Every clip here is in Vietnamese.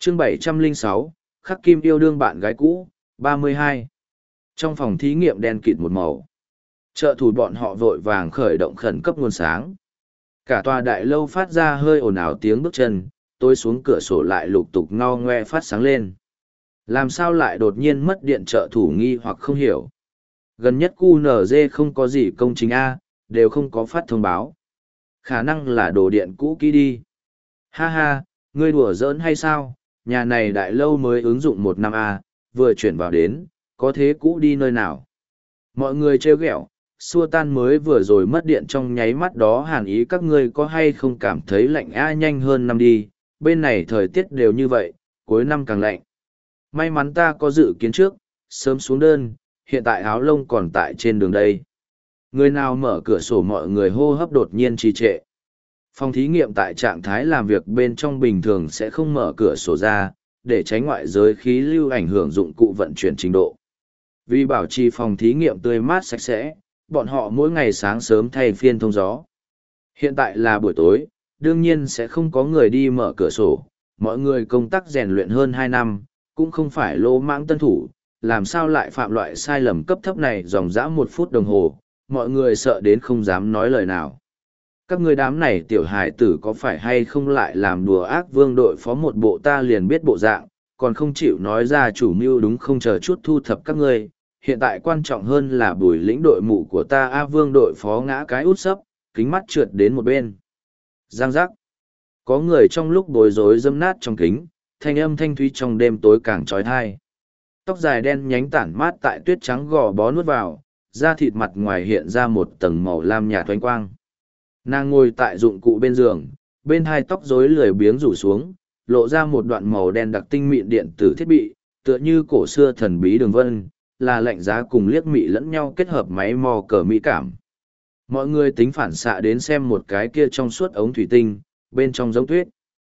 chương 706, khắc kim yêu đương bạn gái cũ, 32. Trong phòng thí nghiệm đen kịt một màu, trợ thủ bọn họ vội vàng khởi động khẩn cấp nguồn sáng. Cả tòa đại lâu phát ra hơi ồn ào tiếng bước chân, tối xuống cửa sổ lại lục tục ngao ngoe phát sáng lên. Làm sao lại đột nhiên mất điện, trợ thủ nghi hoặc không hiểu. Gần nhất QNZ không có gì công trình A, đều không có phát thông báo. Khả năng là đồ điện cũ kỹ đi. Ha ha, ngươi đùa giỡn hay sao? Nhà này đại lâu mới ứng dụng 1 năm A, vừa chuyển vào đến, có thế cũ đi nơi nào? Mọi người trêu ghẹo, xua tan mới vừa rồi mất điện trong nháy mắt đó hàn ý, các ngươi có hay không cảm thấy lạnh a, nhanh hơn năm đi, bên này thời tiết đều như vậy, cuối năm càng lạnh. May mắn ta có dự kiến trước, sớm xuống đơn, hiện tại áo lông còn tại trên đường đây. Người nào mở cửa sổ, mọi người hô hấp đột nhiên trì trệ. Phòng thí nghiệm tại trạng thái làm việc bên trong bình thường sẽ không mở cửa sổ ra, để tránh ngoại giới khí lưu ảnh hưởng dụng cụ vận chuyển trình độ. Vì bảo trì phòng thí nghiệm tươi mát sạch sẽ, bọn họ mỗi ngày sáng sớm thay phiên thông gió. Hiện tại là buổi tối, đương nhiên sẽ không có người đi mở cửa sổ. Mọi người công tác rèn luyện hơn 2 năm, cũng không phải lỗ mãng tân thủ, làm sao lại phạm loại sai lầm cấp thấp này dòng dã 1 phút đồng hồ, mọi người sợ đến không dám nói lời nào. Các ngươi đám này tiểu hài tử có phải hay không lại làm đùa ác vương đội phó một bộ ta liền biết bộ dạng, còn không chịu nói ra chủ mưu đúng không, chờ chút thu thập các ngươi. Hiện tại quan trọng hơn là Bùi lĩnh đội mụ của ta A Vương đội phó ngã cái út sấp, kính mắt trượt đến một bên. Giang giác. Có người trong lúc bối rối dâm nát trong kính, thanh âm thanh thúy trong đêm tối càng trói thai. Tóc dài đen nhánh tản mát tại tuyết trắng gò bó nuốt vào, da thịt mặt ngoài hiện ra một tầng màu lam nhạt thoánh quang. Nàng ngồi tại dụng cụ bên giường, bên hai tóc rối lười biếng rủ xuống, lộ ra một đoạn màu đen đặc tinh mịn điện tử thiết bị, tựa như cổ xưa thần bí đường vân, là lạnh giá cùng liếc mị lẫn nhau kết hợp máy mò cờ mỹ cảm. Mọi người tính phản xạ đến xem một cái kia trong suốt ống thủy tinh, bên trong giống tuyết.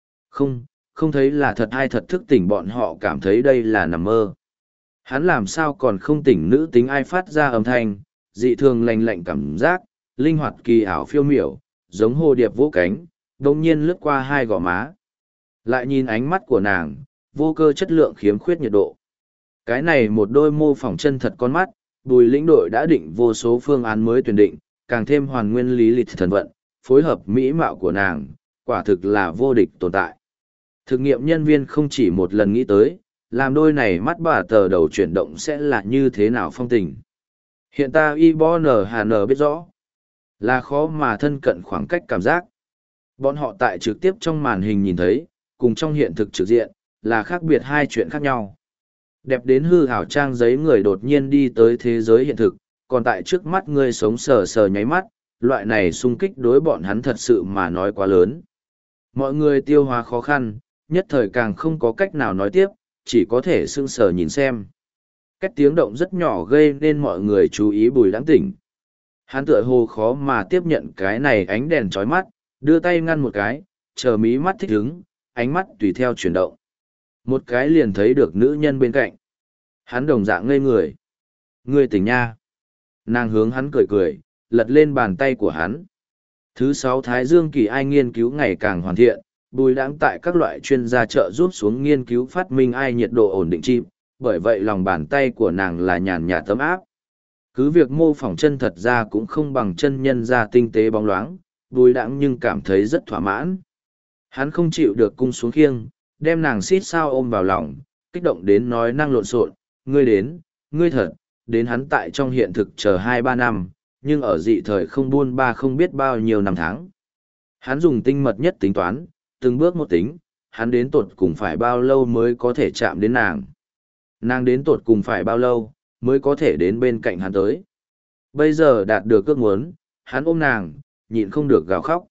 Không thấy là thật hay thật, thức tỉnh bọn họ cảm thấy đây là nằm mơ. Hắn làm sao còn không tỉnh, nữ tính ai phát ra âm thanh, dị thường lành lạnh cảm giác, linh hoạt kỳ ảo phiêu miểu, giống hồ điệp vỗ cánh, đồng nhiên lướt qua hai gò má. Lại nhìn ánh mắt của nàng, vô cơ chất lượng khiếm khuyết nhiệt độ. Cái này một đôi mô phỏng chân thật con mắt, Bùi lĩnh đội đã định vô số phương án mới tuyển định, càng thêm hoàn nguyên lý lịch thần vận, phối hợp mỹ mạo của nàng, quả thực là vô địch tồn tại. Thực nghiệm nhân viên không chỉ một lần nghĩ tới, làm đôi này mắt bà tờ đầu chuyển động sẽ là như thế nào phong tình. Hiện ta IBONHN biết rõ, là khó mà thân cận khoảng cách cảm giác. Bọn họ tại trực tiếp trong màn hình nhìn thấy, cùng trong hiện thực trực diện, là khác biệt hai chuyện khác nhau. Đẹp đến hư hảo trang giấy người đột nhiên đi tới thế giới hiện thực, còn tại trước mắt ngươi sống sờ sờ nháy mắt, loại này xung kích đối bọn hắn thật sự mà nói quá lớn. Mọi người tiêu hóa khó khăn, nhất thời càng không có cách nào nói tiếp, chỉ có thể sững sờ nhìn xem. Cách tiếng động rất nhỏ gây nên mọi người chú ý. Bùi Lãng tỉnh. Hắn tựa hồ khó mà tiếp nhận cái này ánh đèn chói mắt, đưa tay ngăn một cái, chờ mí mắt thích ứng, ánh mắt tùy theo chuyển động. Một cái liền thấy được nữ nhân bên cạnh. Hắn đồng dạng ngây người. Ngươi tỉnh nha. Nàng hướng hắn cười cười, lật lên bàn tay của hắn. Thứ 6 Thái Dương kỳ ai nghiên cứu ngày càng hoàn thiện, Bùi Lãng tại các loại chuyên gia trợ giúp xuống nghiên cứu phát minh ai nhiệt độ ổn định chim, bởi vậy lòng bàn tay của nàng là nhàn nhạt tấm áp. Cứ việc mô phỏng chân thật ra cũng không bằng chân nhân ra tinh tế bóng loáng, Bùi Lãng nhưng cảm thấy rất thỏa mãn. Hắn không chịu được cung xuống khiêng, đem nàng xít sao ôm vào lòng, kích động đến nói năng lộn xộn, ngươi đến, ngươi thật, đến hắn tại trong hiện thực chờ 2-3 năm, nhưng ở dị thời không buôn ba không biết bao nhiêu năm tháng. Hắn dùng tinh mật nhất tính toán, từng bước một tính, hắn đến tột cùng phải bao lâu mới có thể chạm đến nàng. Nàng đến tột cùng phải bao lâu, mới có thể đến bên cạnh hắn tới. Bây giờ đạt được ước muốn, hắn ôm nàng, nhịn không được gào khóc.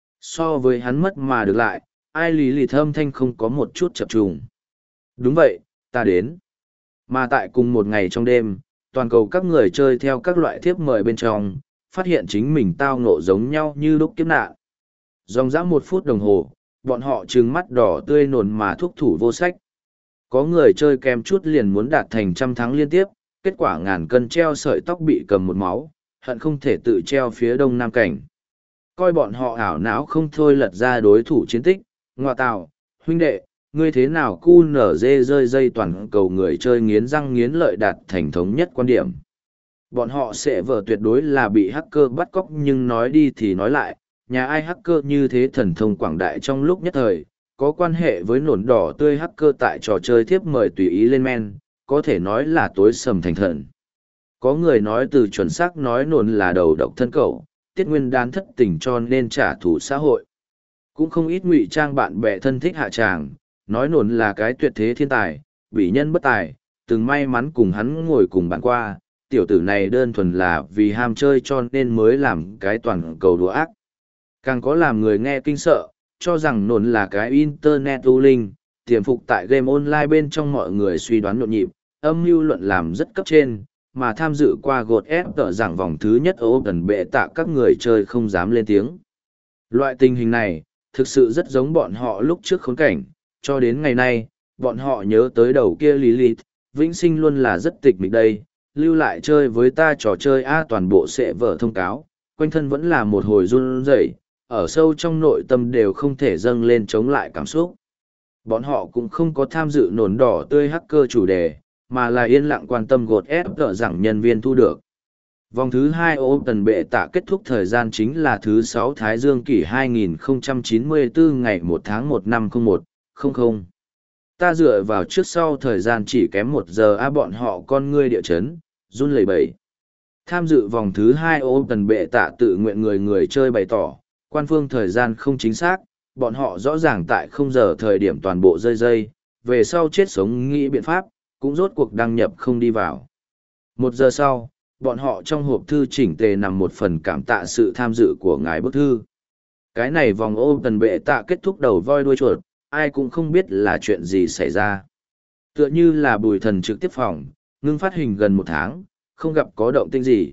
So với hắn mất mà được lại, ai lý lì thâm thanh không có một chút chập trùng. Đúng vậy, ta đến. Mà tại cùng một ngày trong đêm, toàn cầu các người chơi theo các loại thiếp mời bên trong, phát hiện chính mình tao ngộ giống nhau như lúc kiếp nạn. Dòng dã 1 phút đồng hồ, bọn họ trừng mắt đỏ tươi nồn mà thúc thủ vô sách. Có người chơi kèm chút liền muốn đạt thành 100 thắng liên tiếp, kết quả ngàn cân treo sợi tóc bị cầm một máu, hận không thể tự treo phía đông nam cảnh. Coi bọn họ ảo não không thôi lật ra đối thủ chiến tích, ngoại tào, huynh đệ, ngươi thế nào cu nở dê rơi dây toàn cầu người chơi nghiến răng nghiến lợi đạt thành thống nhất quan điểm. Bọn họ sẽ vờ tuyệt đối là bị hacker bắt cóc, nhưng nói đi thì nói lại, nhà ai hacker như thế thần thông quảng đại trong lúc nhất thời, có quan hệ với nổn đỏ tươi hacker tại trò chơi thiếp mời tùy ý lên men, có thể nói là tối sầm thành thần. Có người nói từ chuẩn xác nói nổn là đầu độc thân cậu, tiết nguyên đán thất tình cho nên trả thù xã hội. Cũng không ít ngụy trang bạn bè thân thích hạ tràng, nói nổn là cái tuyệt thế thiên tài, bị nhân bất tài, từng may mắn cùng hắn ngồi cùng bạn qua, tiểu tử này đơn thuần là vì ham chơi cho nên mới làm cái toàn cầu đùa ác. Càng có làm người nghe kinh sợ, cho rằng nổn là cái internet u linh, tiềm phục tại game online bên trong, mọi người suy đoán nhộn nhịp, âm mưu luận làm rất cấp trên, mà tham dự qua gột ép tờ giảng vòng thứ nhất ô gần bệ tạ các người chơi không dám lên tiếng. Loại tình hình này, thực sự rất giống bọn họ lúc trước khốn cảnh, cho đến ngày nay, bọn họ nhớ tới đầu kia Lilith, vĩnh sinh luôn là rất tịch mịch đây, lưu lại chơi với ta trò chơi A toàn bộ sẽ vở thông cáo, quanh thân vẫn là một hồi run rẩy, ở sâu trong nội tâm đều không thể dâng lên chống lại cảm xúc. Bọn họ cũng không có tham dự nổn đỏ tươi hacker chủ đề, mà là yên lặng quan tâm gột ép tờ rằng nhân viên thu được. Vòng thứ 2 ô tần bệ tạ kết thúc thời gian chính là thứ 6 Thái Dương kỷ 2094 ngày 1 tháng 1 năm 0100. Ta dựa vào trước sau thời gian chỉ kém 1 giờ bọn họ con ngươi địa chấn, run lẩy bẩy. Tham dự vòng thứ 2 ô tần bệ tạ tự nguyện người chơi bày tỏ, quan phương thời gian không chính xác, bọn họ rõ ràng tại 0 giờ thời điểm toàn bộ rơi dây, về sau chết sống nghĩ biện pháp, cũng rốt cuộc đăng nhập không đi vào. 1 giờ sau, bọn họ trong hộp thư chỉnh tề nằm một phần cảm tạ sự tham dự của ngài bức thư. Cái này vòng ô tần bệ tạ kết thúc đầu voi đuôi chuột, ai cũng không biết là chuyện gì xảy ra. Tựa như là Bùi Thần trực tiếp phòng, ngưng phát hình gần 1 tháng, không gặp có động tĩnh gì.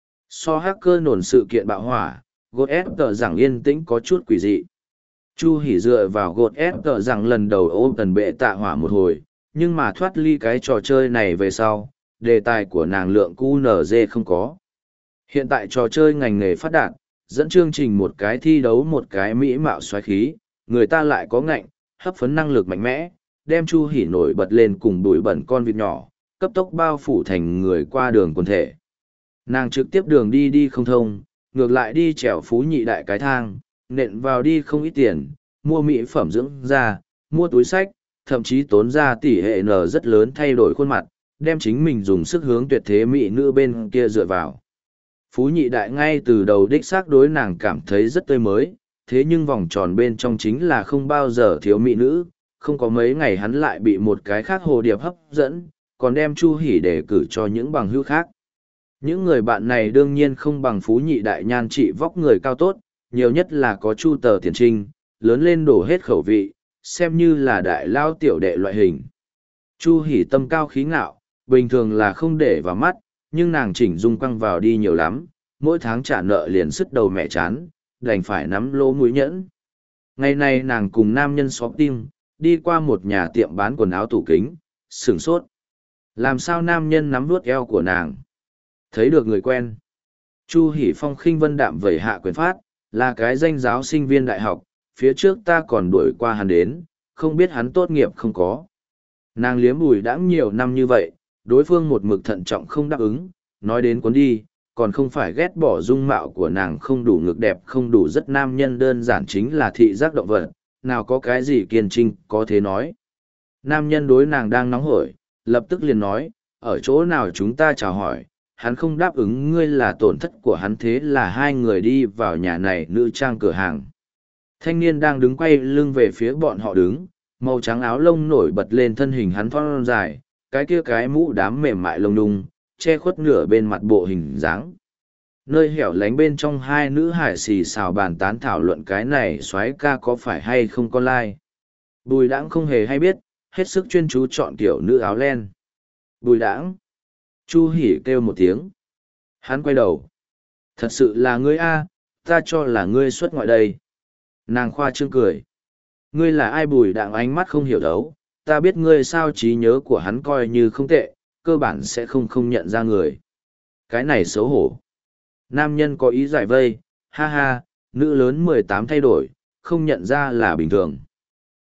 So hacker nổn sự kiện bạo hỏa, gột ép tờ rằng yên tĩnh có chút quỷ dị. Chu Hỉ dựa vào gột ép tờ rằng lần đầu ôm tần bệ tạ hỏa một hồi, nhưng mà thoát ly cái trò chơi này về sau, đề tài của nàng lượng QNZ không có. Hiện tại trò chơi ngành nghề phát đạt, dẫn chương trình một cái thi đấu một cái mỹ mạo xoáy khí, người ta lại có ngạnh, hấp phấn năng lực mạnh mẽ, đem Chu Hỉ nổi bật lên cùng bụi bẩn con vịt nhỏ, cấp tốc bao phủ thành người qua đường quần thể. Nàng trực tiếp đường đi không thông, ngược lại đi trèo phú nhị đại cái thang, nện vào đi không ít tiền, mua mỹ phẩm dưỡng da, mua túi sách, thậm chí tốn ra tỷ hệ n rất lớn thay đổi khuôn mặt, đem chính mình dùng sức hướng tuyệt thế mỹ nữ bên kia dựa vào. Phú nhị đại ngay từ đầu đích xác đối nàng cảm thấy rất tươi mới, thế nhưng vòng tròn bên trong chính là không bao giờ thiếu mỹ nữ, không có mấy ngày hắn lại bị một cái khác hồ điệp hấp dẫn, còn đem Chu Hỉ để cử cho những bằng hữu khác. Những người bạn này đương nhiên không bằng phú nhị đại nhan trị vóc người cao tốt, nhiều nhất là có Chu Tờ Tiền Trinh, lớn lên đổ hết khẩu vị, xem như là đại lao tiểu đệ loại hình. Chu Hỉ tâm cao khí ngạo, bình thường là không để vào mắt, nhưng nàng chỉnh dung quăng vào đi nhiều lắm, mỗi tháng trả nợ liền sứt đầu mẹ chán, đành phải nắm lỗ mũi nhẫn. Ngày nay nàng cùng nam nhân shopping, đi qua một nhà tiệm bán quần áo tủ kính, sửng sốt. Làm sao nam nhân nắm vuốt eo của nàng? Thấy được người quen. Chu Hỉ phong khinh vân đạm vẩy hạ quyền phát, là cái danh giáo sinh viên đại học, phía trước ta còn đuổi qua hắn đến, không biết hắn tốt nghiệp không có. Nàng liếm bùi đãng nhiều năm như vậy, đối phương một mực thận trọng không đáp ứng, nói đến cuốn đi, còn không phải ghét bỏ dung mạo của nàng không đủ ngực đẹp không đủ rất nam nhân, đơn giản chính là thị giác động vật, nào có cái gì kiên trinh có thể nói. Nam nhân đối nàng đang nóng hổi, lập tức liền nói, ở chỗ nào chúng ta chào hỏi, hắn không đáp ứng ngươi là tổn thất của hắn, thế là hai người đi vào nhà này nữ trang cửa hàng. Thanh niên đang đứng quay lưng về phía bọn họ đứng, màu trắng áo lông nổi bật lên thân hình hắn thon dài, cái kia cái mũ đám mềm mại lông đung, che khuất nửa bên mặt bộ hình dáng. Nơi hẻo lánh bên trong hai nữ hải xì xào bàn tán thảo luận cái này soái ca có phải hay không con lai. Bùi đãng không hề hay biết, hết sức chuyên chú chọn kiểu nữ áo len. Bùi đãng. Chu Hỉ kêu một tiếng. Hắn quay đầu. Thật sự là ngươi a, ta cho là ngươi xuất ngoại đây. Nàng khoa trương cười. Ngươi là ai? Bùi đãng ánh mắt không hiểu đấu, ta biết ngươi sao trí nhớ của hắn coi như không tệ, cơ bản sẽ không nhận ra người. Cái này xấu hổ. Nam nhân có ý giải vây, ha ha, nữ lớn 18 thay đổi, không nhận ra là bình thường.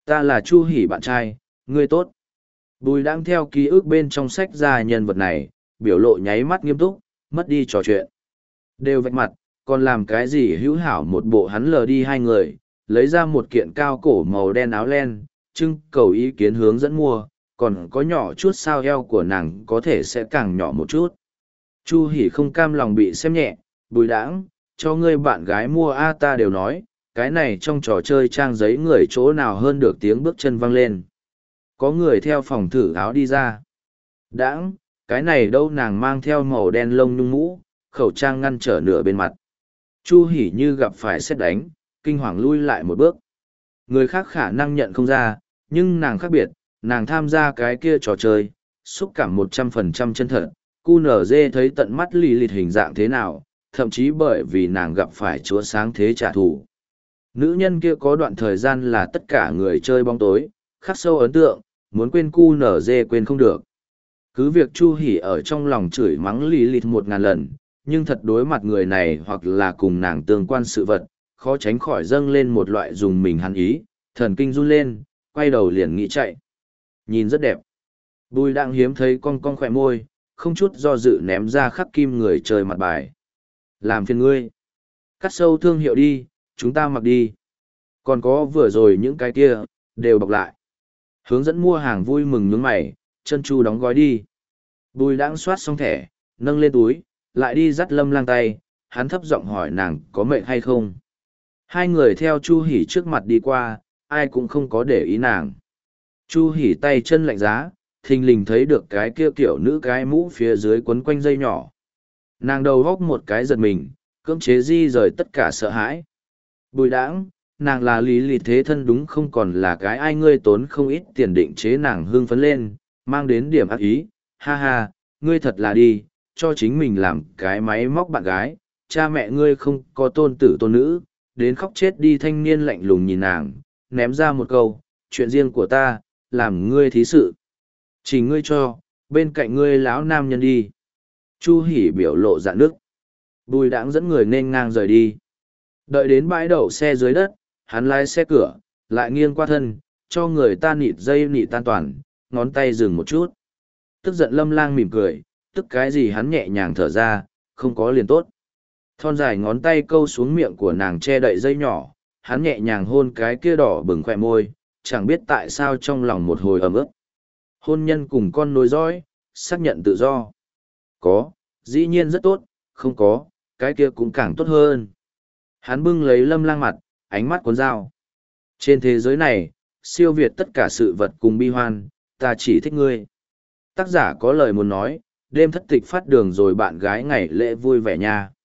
Ta là Chu Hỷ bạn trai, ngươi tốt. Bùi đang theo ký ức bên trong sách ra nhân vật này, biểu lộ nháy mắt nghiêm túc, mất đi trò chuyện. Đều vạch mặt, còn làm cái gì hữu hảo một bộ hắn lờ đi hai người, lấy ra một kiện cao cổ màu đen áo len, trưng cầu ý kiến hướng dẫn mua, còn có nhỏ chút sao eo của nàng có thể sẽ càng nhỏ một chút. Chu Hỷ không cam lòng bị xem nhẹ, Bùi đãng, cho ngươi bạn gái mua a ta đều nói, cái này trong trò chơi trang giấy người chỗ nào hơn được tiếng bước chân vang lên. Có người theo phòng thử áo đi ra. Đãng, cái này đâu nàng mang theo màu đen lông nhung mũ, khẩu trang ngăn trở nửa bên mặt. Chu Hỷ như gặp phải sét đánh, kinh hoàng lui lại một bước. Người khác khả năng nhận không ra, nhưng nàng khác biệt, nàng tham gia cái kia trò chơi, xúc cảm 100% chân thật. QNZ thấy tận mắt lì lịt hình dạng thế nào, thậm chí bởi vì nàng gặp phải chúa sáng thế trả thù. Nữ nhân kia có đoạn thời gian là tất cả người chơi bóng tối, khắc sâu ấn tượng, muốn quên QNZ quên không được. Cứ việc Chu Hỷ ở trong lòng chửi mắng lì lịt 1000 lần, nhưng thật đối mặt người này hoặc là cùng nàng tương quan sự vật, khó tránh khỏi dâng lên một loại dùng mình hắn ý, thần kinh run lên, quay đầu liền nghĩ chạy. Nhìn rất đẹp. Bùi đang hiếm thấy cong cong khỏe môi, không chút do dự ném ra khắc kim người chơi mặt bài. Làm phiền ngươi. Cắt sâu thương hiệu đi, chúng ta mặc đi. Còn có vừa rồi những cái kia, đều bọc lại. Hướng dẫn mua hàng vui mừng nhướng mày, chân chu đóng gói đi. Bùi đãng soát xong thẻ, nâng lên túi, lại đi dắt Lâm Lang tay, hắn thấp giọng hỏi nàng có mệt hay không. Hai người theo Chu Hỷ trước mặt đi qua, ai cũng không có để ý nàng. Chu Hỷ tay chân lạnh giá, thình lình thấy được cái kia kiểu nữ cái mũ phía dưới quấn quanh dây nhỏ. Nàng đầu góc một cái giật mình, cưỡng chế di rời tất cả sợ hãi. Bùi đãng, nàng là lý lì thế thân đúng không còn là cái ai ngươi tốn không ít tiền định chế nàng hưng phấn lên, mang đến điểm ác ý, ha ha, ngươi thật là đi, cho chính mình làm cái máy móc bạn gái, cha mẹ ngươi không có tôn tử tôn nữ, đến khóc chết đi. Thanh niên lạnh lùng nhìn nàng, ném ra một câu, chuyện riêng của ta, làm ngươi thí sự. Chỉ ngươi cho, bên cạnh ngươi lão nam nhân đi. Chu Hỷ biểu lộ dạn nước. Bùi đãng dẫn người nên ngang rời đi. Đợi đến bãi đậu xe dưới đất, hắn lái xe cửa, lại nghiêng qua thân, cho người ta nịt dây nịt tan toàn, ngón tay dừng một chút. Tức giận Lâm Lang mỉm cười, tức cái gì hắn nhẹ nhàng thở ra, không có liền tốt. Thon dài ngón tay câu xuống miệng của nàng che đậy dây nhỏ, hắn nhẹ nhàng hôn cái kia đỏ bừng khỏe môi, chẳng biết tại sao trong lòng một hồi ấm ức. Hôn nhân cùng con nối dõi, xác nhận tự do. Có, dĩ nhiên rất tốt, không có, cái kia cũng càng tốt hơn. Hắn bưng lấy Lâm Lang mặt, ánh mắt cuốn dao. Trên thế giới này, siêu việt tất cả sự vật cùng bi hoan, ta chỉ thích ngươi. Tác giả có lời muốn nói, đêm thất tịch phát đường rồi bạn gái ngày lễ vui vẻ nha.